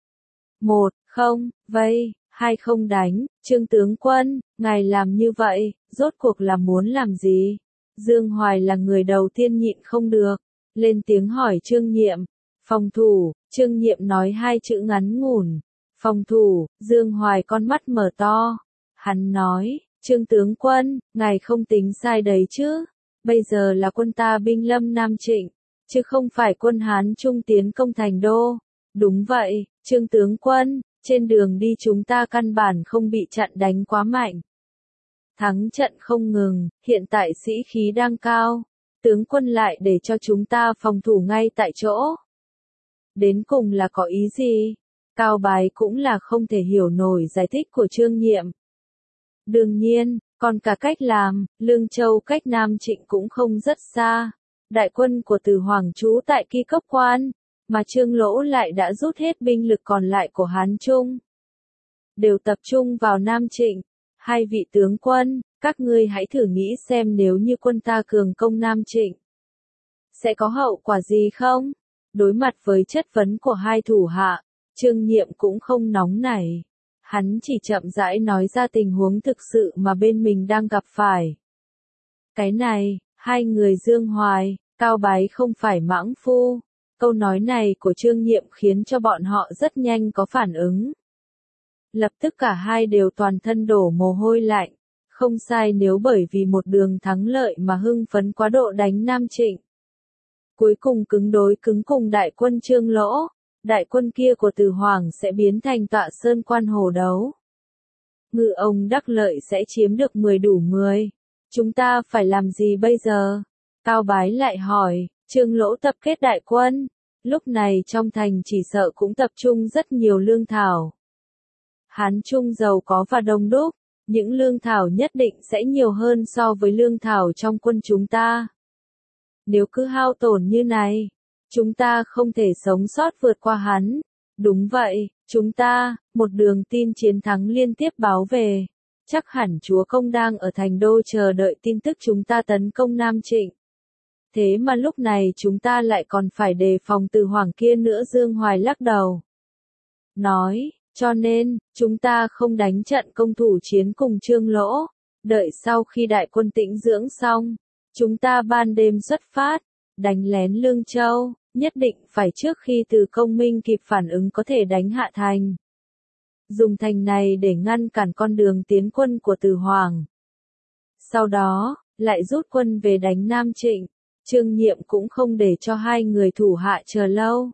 Một, không, vây, hai không đánh, Trương tướng quân, ngài làm như vậy, rốt cuộc là muốn làm gì? Dương Hoài là người đầu tiên nhịn không được, lên tiếng hỏi Trương Nhiệm. Phòng thủ, Trương Nhiệm nói hai chữ ngắn ngủn. Phòng thủ, Dương Hoài con mắt mở to. Hắn nói, Trương tướng quân, ngài không tính sai đấy chứ. Bây giờ là quân ta binh lâm Nam Trịnh, chứ không phải quân Hán Trung tiến công thành đô. Đúng vậy, Trương tướng quân, trên đường đi chúng ta căn bản không bị chặn đánh quá mạnh. Thắng trận không ngừng, hiện tại sĩ khí đang cao. Tướng quân lại để cho chúng ta phòng thủ ngay tại chỗ. Đến cùng là có ý gì? Cao Bái cũng là không thể hiểu nổi giải thích của Trương Nhiệm. Đương nhiên, còn cả cách làm, Lương Châu cách Nam Trịnh cũng không rất xa. Đại quân của Từ Hoàng trú tại Kỳ Cốc Quan, mà Trương Lỗ lại đã rút hết binh lực còn lại của Hán Trung. Đều tập trung vào Nam Trịnh. Hai vị tướng quân, các ngươi hãy thử nghĩ xem nếu như quân ta cường công Nam Trịnh, sẽ có hậu quả gì không? Đối mặt với chất vấn của hai thủ hạ, Trương Nhiệm cũng không nóng nảy. Hắn chỉ chậm rãi nói ra tình huống thực sự mà bên mình đang gặp phải. Cái này, hai người Dương Hoài, Cao Bái không phải mãng phu. Câu nói này của Trương Nhiệm khiến cho bọn họ rất nhanh có phản ứng. Lập tức cả hai đều toàn thân đổ mồ hôi lạnh. Không sai nếu bởi vì một đường thắng lợi mà hưng phấn quá độ đánh Nam Trịnh. Cuối cùng cứng đối cứng cùng đại quân Trương Lỗ, đại quân kia của Từ Hoàng sẽ biến thành tọa sơn quan hồ đấu. Ngự ông đắc lợi sẽ chiếm được mười đủ mười. Chúng ta phải làm gì bây giờ? Cao Bái lại hỏi, Trương Lỗ tập kết đại quân. Lúc này trong thành chỉ sợ cũng tập trung rất nhiều lương thảo. Hán Trung giàu có và đông đúc, những lương thảo nhất định sẽ nhiều hơn so với lương thảo trong quân chúng ta. Nếu cứ hao tổn như này, chúng ta không thể sống sót vượt qua hắn. Đúng vậy, chúng ta, một đường tin chiến thắng liên tiếp báo về. Chắc hẳn chúa công đang ở thành đô chờ đợi tin tức chúng ta tấn công Nam Trịnh. Thế mà lúc này chúng ta lại còn phải đề phòng Từ Hoàng kia nữa. Dương Hoài lắc đầu. Nói, Cho nên, chúng ta không đánh trận công thủ chiến cùng Trương Lỗ. Đợi sau khi đại quân tĩnh dưỡng xong, chúng ta ban đêm xuất phát, đánh lén Lương Châu, nhất định phải trước khi Từ Công Minh kịp phản ứng có thể đánh hạ thành. Dùng thành này để ngăn cản con đường tiến quân của Từ Hoàng. Sau đó, lại rút quân về đánh Nam Trịnh. Trương Nhiệm cũng không để cho hai người thủ hạ chờ lâu.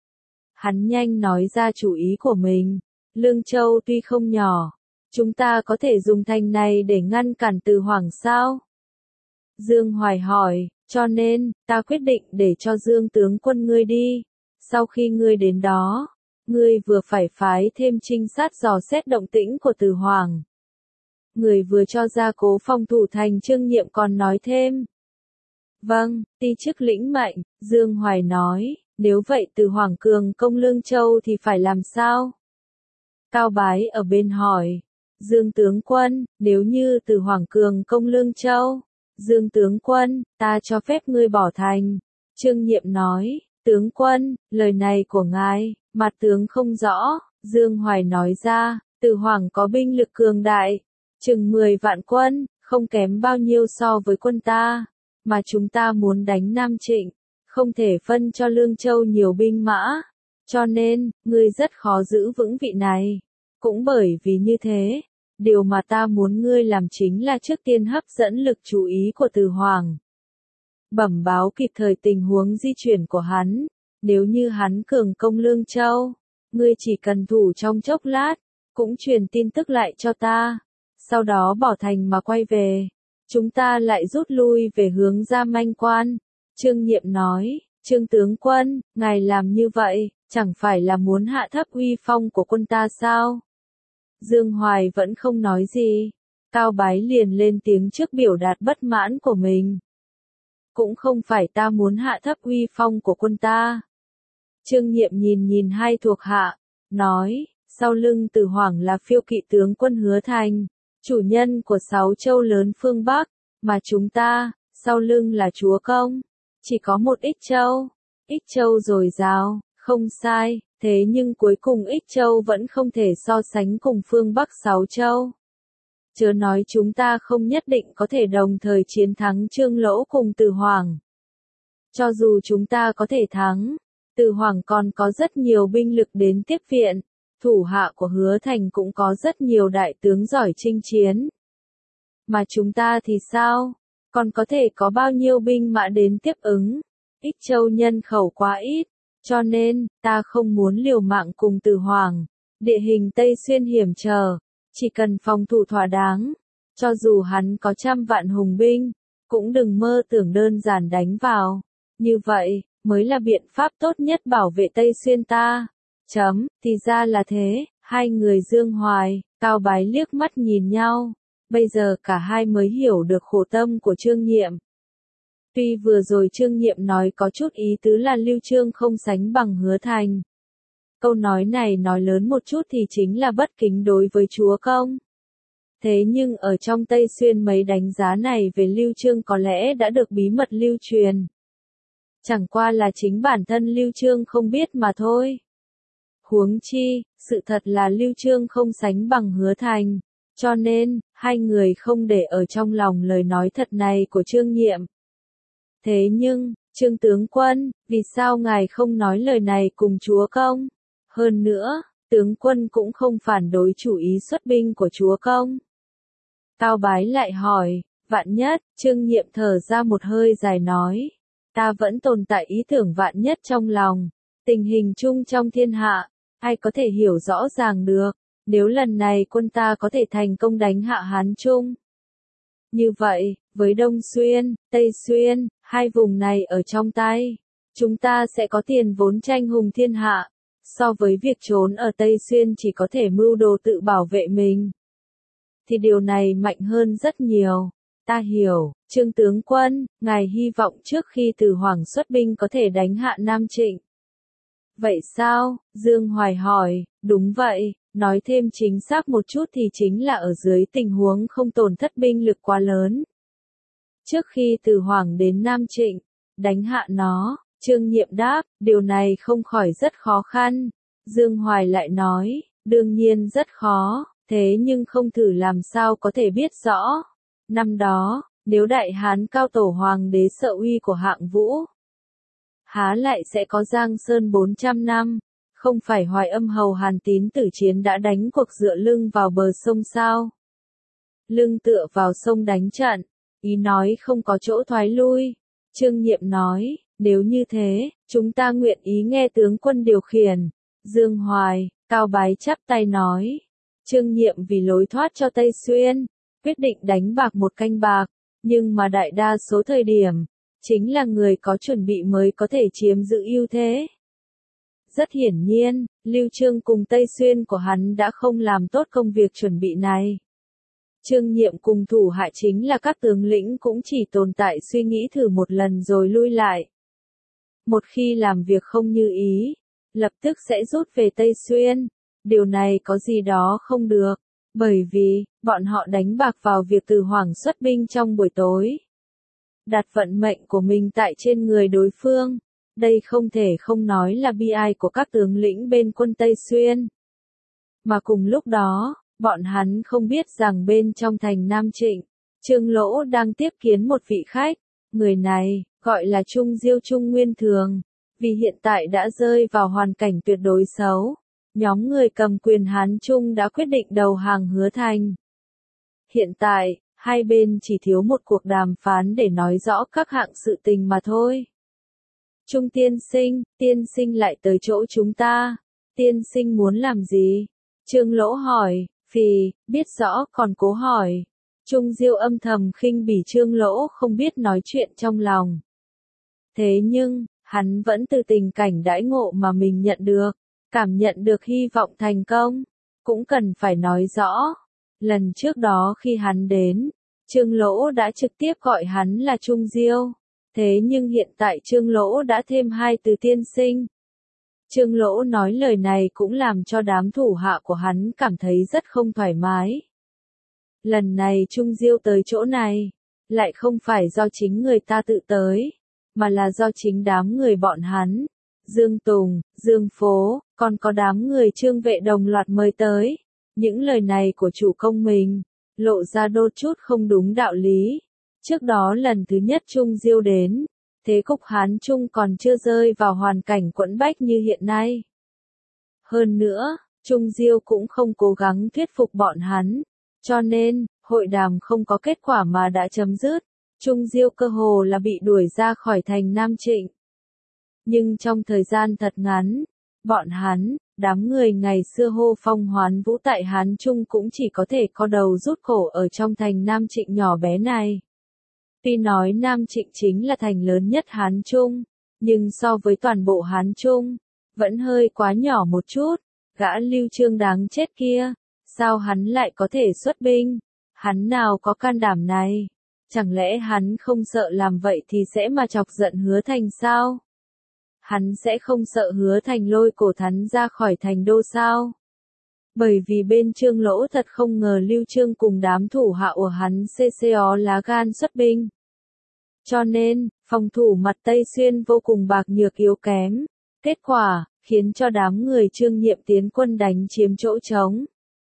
Hắn nhanh nói ra chủ ý của mình. Lương Châu tuy không nhỏ, chúng ta có thể dùng thành này để ngăn cản Từ Hoàng sao? Dương Hoài hỏi, cho nên, ta quyết định để cho Dương tướng quân ngươi đi. Sau khi ngươi đến đó, ngươi vừa phải phái thêm trinh sát dò xét động tĩnh của Từ Hoàng. Người vừa cho ra cố phòng thủ thành. Trương Nhiệm còn nói thêm. Vâng, ti chức lĩnh mệnh, Dương Hoài nói, nếu vậy Từ Hoàng cường công Lương Châu thì phải làm sao? Cao Bái ở bên hỏi, Dương tướng quân, nếu như Từ Hoàng cường công Lương Châu, Dương tướng quân, ta cho phép ngươi bỏ thành. Trương Nhiệm nói, tướng quân, lời này của ngài, mặt tướng không rõ. Dương Hoài nói ra, Từ Hoàng có binh lực cường đại, chừng mười vạn quân, không kém bao nhiêu so với quân ta, mà chúng ta muốn đánh Nam Trịnh, không thể phân cho Lương Châu nhiều binh mã, cho nên, ngươi rất khó giữ vững vị này. Cũng bởi vì như thế, điều mà ta muốn ngươi làm chính là trước tiên hấp dẫn lực chú ý của Từ Hoàng. Bẩm báo kịp thời tình huống di chuyển của hắn, nếu như hắn cường công Lương Châu, ngươi chỉ cần thủ trong chốc lát, cũng truyền tin tức lại cho ta, sau đó bỏ thành mà quay về, chúng ta lại rút lui về hướng Gia Manh Quan. Trương Nhiệm nói, Trương tướng quân, ngài làm như vậy, chẳng phải là muốn hạ thấp uy phong của quân ta sao? Dương Hoài vẫn không nói gì, Cao Bái liền lên tiếng trước biểu đạt bất mãn của mình. Cũng không phải ta muốn hạ thấp uy phong của quân ta. Trương Nhiệm nhìn nhìn hai thuộc hạ, nói, sau lưng Từ Hoàng là phiêu kỵ tướng quân Hứa Thành, chủ nhân của sáu châu lớn phương Bắc, mà chúng ta, sau lưng là chúa công, chỉ có một Ích Châu. Ích Châu dồi dào, không sai, thế nhưng cuối cùng Ích Châu vẫn không thể so sánh cùng phương Bắc sáu châu. Chớ nói chúng ta không nhất định có thể đồng thời chiến thắng Trương Lỗ cùng Từ Hoàng. Cho dù chúng ta có thể thắng, Từ Hoàng còn có rất nhiều binh lực đến tiếp viện, thủ hạ của Hứa Thành cũng có rất nhiều đại tướng giỏi chinh chiến. Mà chúng ta thì sao? Còn có thể có bao nhiêu binh mã đến tiếp ứng? Ích Châu nhân khẩu quá ít, cho nên, ta không muốn liều mạng cùng Từ Hoàng. Địa hình Tây Xuyên hiểm trở, chỉ cần phòng thủ thỏa đáng, cho dù hắn có trăm vạn hùng binh, cũng đừng mơ tưởng đơn giản đánh vào. Như vậy, mới là biện pháp tốt nhất bảo vệ Tây Xuyên ta. Chấm, thì ra là thế, hai người Dương Hoài, Cao Bái liếc mắt nhìn nhau. Bây giờ cả hai mới hiểu được khổ tâm của Trương Nhiệm. Tuy vừa rồi Trương Nhiệm nói có chút ý tứ là Lưu Trương không sánh bằng Hứa Thành. Câu nói này nói lớn một chút thì chính là bất kính đối với chúa công. Thế nhưng ở trong Tây Xuyên mấy đánh giá này về Lưu Trương có lẽ đã được bí mật lưu truyền. Chẳng qua là chính bản thân Lưu Trương không biết mà thôi. Huống chi, sự thật là Lưu Trương không sánh bằng Hứa Thành, cho nên, hai người không để ở trong lòng lời nói thật này của Trương Nhiệm. Thế nhưng, Trương tướng quân, vì sao ngài không nói lời này cùng chúa công? Hơn nữa, tướng quân cũng không phản đối chủ ý xuất binh của chúa công. Cao Bái lại hỏi, vạn nhất, Trương Nhiệm thở ra một hơi dài nói, ta vẫn tồn tại ý tưởng vạn nhất trong lòng, tình hình chung trong thiên hạ, ai có thể hiểu rõ ràng được, nếu lần này quân ta có thể thành công đánh hạ Hán Trung. Như vậy, với Đông Xuyên, Tây Xuyên, hai vùng này ở trong tay, chúng ta sẽ có tiền vốn tranh hùng thiên hạ, so với việc trốn ở Tây Xuyên chỉ có thể mưu đồ tự bảo vệ mình. Thì điều này mạnh hơn rất nhiều. Ta hiểu, Trương tướng quân, ngài hy vọng trước khi Từ Hoàng xuất binh có thể đánh hạ Nam Trịnh. Vậy sao? Dương Hoài hỏi, đúng vậy, nói thêm chính xác một chút thì chính là ở dưới tình huống không tổn thất binh lực quá lớn. Trước khi Từ Hoàng đến Nam Trịnh, đánh hạ nó, Trương Nhiệm đáp, điều này không khỏi rất khó khăn. Dương Hoài lại nói, Đương nhiên rất khó, thế nhưng không thử làm sao có thể biết rõ. Năm đó, nếu Đại Hán cao tổ hoàng đế sợ uy của Hạng Vũ, há lại sẽ có Giang Sơn bốn trăm năm, không phải Hoài Âm hầu Hàn Tín tử chiến đã đánh cuộc dựa lưng vào bờ sông sao? Lưng tựa vào sông đánh trận, ý nói không có chỗ thoái lui. Trương Nhiệm nói, nếu như thế, chúng ta nguyện ý nghe tướng quân điều khiển. Dương Hoài, Cao Bái chắp tay nói. Trương Nhiệm vì lối thoát cho Tây Xuyên, quyết định đánh bạc một canh bạc, nhưng mà đại đa số thời điểm, chính là người có chuẩn bị mới có thể chiếm giữ ưu thế. Rất hiển nhiên, Lưu Trương cùng Tây Xuyên của hắn đã không làm tốt công việc chuẩn bị này. Trương Nhiệm cùng thủ hạ chính là các tướng lĩnh cũng chỉ tồn tại suy nghĩ thử một lần rồi lui lại. Một khi làm việc không như ý, lập tức sẽ rút về Tây Xuyên. Điều này có gì đó không được, bởi vì, bọn họ đánh bạc vào việc Từ Hoảng xuất binh trong buổi tối. Đặt vận mệnh của mình tại trên người đối phương. Đây không thể không nói là bi ai của các tướng lĩnh bên quân Tây Xuyên. Mà cùng lúc đó, bọn hắn không biết rằng bên trong thành Nam Trịnh, Trương Lỗ đang tiếp kiến một vị khách. Người này, gọi là Trung Diêu Trung Nguyên Thường. Vì hiện tại đã rơi vào hoàn cảnh tuyệt đối xấu, nhóm người cầm quyền Hán Trung đã quyết định đầu hàng Hứa Thành. Hiện tại, hai bên chỉ thiếu một cuộc đàm phán để nói rõ các hạng sự tình mà thôi. Trung tiên sinh, tiên sinh lại tới chỗ chúng ta. Tiên sinh muốn làm gì? Trương Lỗ hỏi, phì, biết rõ còn cố hỏi. Trung Diêu âm thầm khinh bỉ Trương Lỗ không biết nói chuyện trong lòng. Thế nhưng, hắn vẫn từ tình cảnh đãi ngộ mà mình nhận được, cảm nhận được hy vọng thành công, cũng cần phải nói rõ. Lần trước đó khi hắn đến, Trương Lỗ đã trực tiếp gọi hắn là Trung Diêu. Thế nhưng hiện tại Trương Lỗ đã thêm hai từ tiên sinh. Trương Lỗ nói lời này cũng làm cho đám thủ hạ của hắn cảm thấy rất không thoải mái. Lần này Trung Diêu tới chỗ này, lại không phải do chính người ta tự tới, mà là do chính đám người bọn hắn, Dương Tùng, Dương Phố, còn có đám người Trương Vệ đồng loạt mời tới. Những lời này của chủ công mình, lộ ra đôi chút không đúng đạo lý. Trước đó lần thứ nhất Trung Diêu đến, thế cục Hán Trung còn chưa rơi vào hoàn cảnh quẫn bách như hiện nay. Hơn nữa, Trung Diêu cũng không cố gắng thuyết phục bọn hắn, cho nên, hội đàm không có kết quả mà đã chấm dứt. Trung Diêu cơ hồ là bị đuổi ra khỏi thành Nam Trịnh. Nhưng trong thời gian thật ngắn, bọn hắn, đám người ngày xưa hô phong hoán vũ tại Hán Trung cũng chỉ có thể co đầu rút cổ ở trong thành Nam Trịnh nhỏ bé này. Tuy nói Nam Trịnh chính là thành lớn nhất Hán Trung, nhưng so với toàn bộ Hán Trung, vẫn hơi quá nhỏ một chút. Gã Lưu Trương đáng chết kia, sao hắn lại có thể xuất binh? Hắn nào có can đảm này? Chẳng lẽ hắn không sợ làm vậy thì sẽ mà chọc giận Hứa Thành sao? Hắn sẽ không sợ Hứa Thành lôi cổ hắn ra khỏi thành đô sao? Bởi vì bên Trương Lỗ thật không ngờ Lưu Trương cùng đám thủ hạ của hắn xê xê ó lá gan xuất binh. Cho nên, phòng thủ mặt Tây Xuyên vô cùng bạc nhược yếu kém. Kết quả, khiến cho đám người Trương Nhiệm tiến quân đánh chiếm chỗ trống.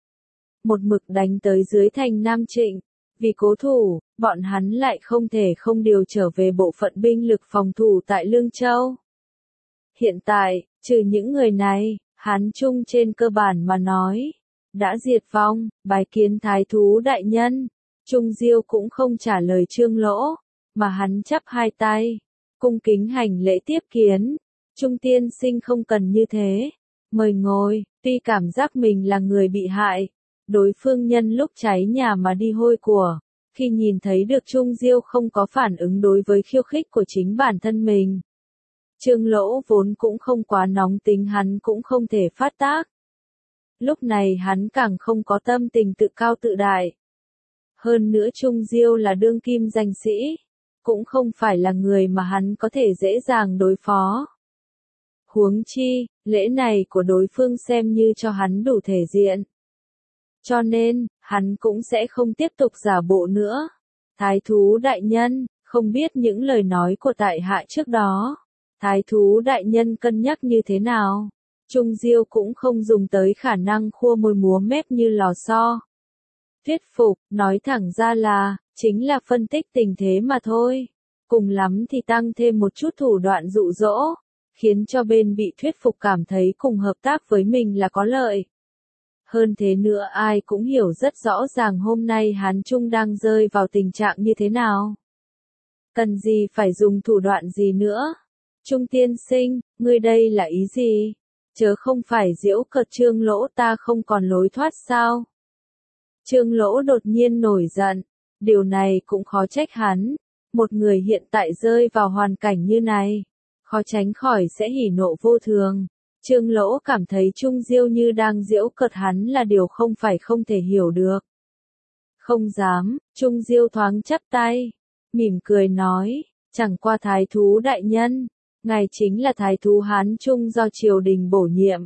Một mực đánh tới dưới thành Nam Trịnh. Vì cố thủ, bọn hắn lại không thể không điều trở về bộ phận binh lực phòng thủ tại Lương Châu. Hiện tại, trừ những người này, Hán Trung trên cơ bản mà nói, đã diệt vong. Bái kiến thái thú đại nhân. Trung Diêu cũng không trả lời Trương Lỗ, mà hắn chắp hai tay, cung kính hành lễ tiếp kiến. Trung tiên sinh không cần như thế, mời ngồi. Tuy cảm giác mình là người bị hại, đối phương nhân lúc cháy nhà mà đi hôi của, khi nhìn thấy được Trung Diêu không có phản ứng đối với khiêu khích của chính bản thân mình. Trương Lỗ vốn cũng không quá nóng tính, hắn cũng không thể phát tác. Lúc này hắn càng không có tâm tình tự cao tự đại. Hơn nữa Trung Diêu là đương kim danh sĩ, cũng không phải là người mà hắn có thể dễ dàng đối phó. Huống chi, lễ này của đối phương xem như cho hắn đủ thể diện. Cho nên, hắn cũng sẽ không tiếp tục giả bộ nữa. Thái thú đại nhân, không biết những lời nói của tại hạ trước đó, thái thú đại nhân cân nhắc như thế nào? Trung Diêu cũng không dùng tới khả năng khua môi múa mép như lò xo. Thuyết phục, nói thẳng ra là, chính là phân tích tình thế mà thôi. Cùng lắm thì tăng thêm một chút thủ đoạn dụ dỗ, khiến cho bên bị thuyết phục cảm thấy cùng hợp tác với mình là có lợi. Hơn thế nữa ai cũng hiểu rất rõ ràng hôm nay Hán Trung đang rơi vào tình trạng như thế nào. Cần gì phải dùng thủ đoạn gì nữa? Trung tiên sinh, ngươi đây là ý gì? Chớ không phải giễu cợt Trương Lỗ ta không còn lối thoát sao? Trương Lỗ đột nhiên nổi giận, điều này cũng khó trách hắn, một người hiện tại rơi vào hoàn cảnh như này, khó tránh khỏi sẽ hỉ nộ vô thường. Trương Lỗ cảm thấy Trung Diêu như đang giễu cợt hắn là điều không phải không thể hiểu được. Không dám, Trung Diêu thoáng chắp tay, mỉm cười nói, chẳng qua thái thú đại nhân, ngài chính là thái thú Hán Trung do triều đình bổ nhiệm.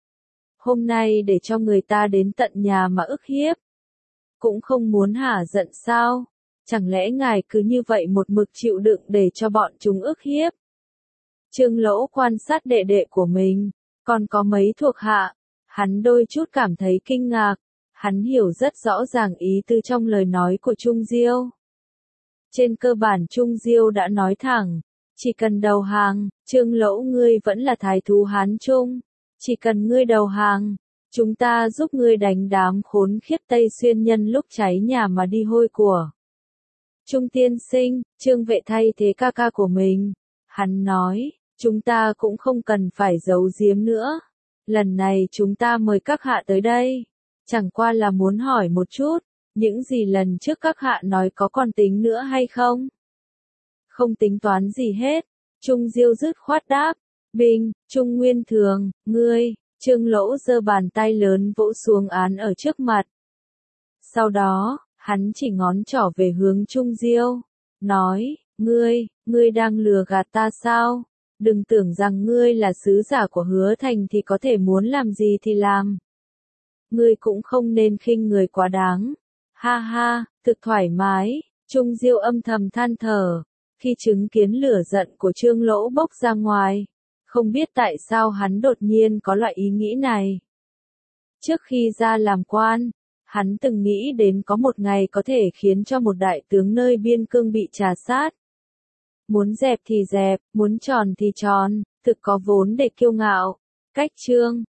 Hôm nay để cho người ta đến tận nhà mà ức hiếp, cũng không muốn hả giận sao? Chẳng lẽ ngài cứ như vậy một mực chịu đựng để cho bọn chúng ức hiếp? Trương Lỗ quan sát đệ đệ của mình, còn có mấy thuộc hạ, hắn đôi chút cảm thấy kinh ngạc, hắn hiểu rất rõ ràng ý tư trong lời nói của Trung Diêu. Trên cơ bản Trung Diêu đã nói thẳng, chỉ cần đầu hàng, Trương Lỗ ngươi vẫn là thái thú Hán Trung, chỉ cần ngươi đầu hàng, chúng ta giúp ngươi đánh đám khốn khiếp Tây Xuyên nhân lúc cháy nhà mà đi hôi của. Trung tiên sinh, Trương Vệ thay thế ca ca của mình, hắn nói, chúng ta cũng không cần phải giấu giếm nữa. Lần này chúng ta mời các hạ tới đây, chẳng qua là muốn hỏi một chút, những gì lần trước các hạ nói có còn tính nữa hay không? Không tính toán gì hết, Trung Diêu dứt khoát đáp, Bình, Trung Nguyên Thường, ngươi, Trương Lỗ giơ bàn tay lớn vỗ xuống án ở trước mặt. Sau đó, hắn chỉ ngón trỏ về hướng Trung Diêu, nói, ngươi, ngươi đang lừa gạt ta sao? Đừng tưởng rằng ngươi là sứ giả của Hứa Thành thì có thể muốn làm gì thì làm. Ngươi cũng không nên khinh người quá đáng. Ha ha, thực thoải mái, Trung Diêu âm thầm than thở, khi chứng kiến lửa giận của Trương Lỗ bốc ra ngoài. Không biết tại sao hắn đột nhiên có loại ý nghĩ này. Trước khi ra làm quan, hắn từng nghĩ đến có một ngày có thể khiến cho một đại tướng nơi biên cương bị trà sát. Muốn dẹp thì dẹp, muốn tròn thì tròn, thực có vốn để kiêu ngạo. Cách chương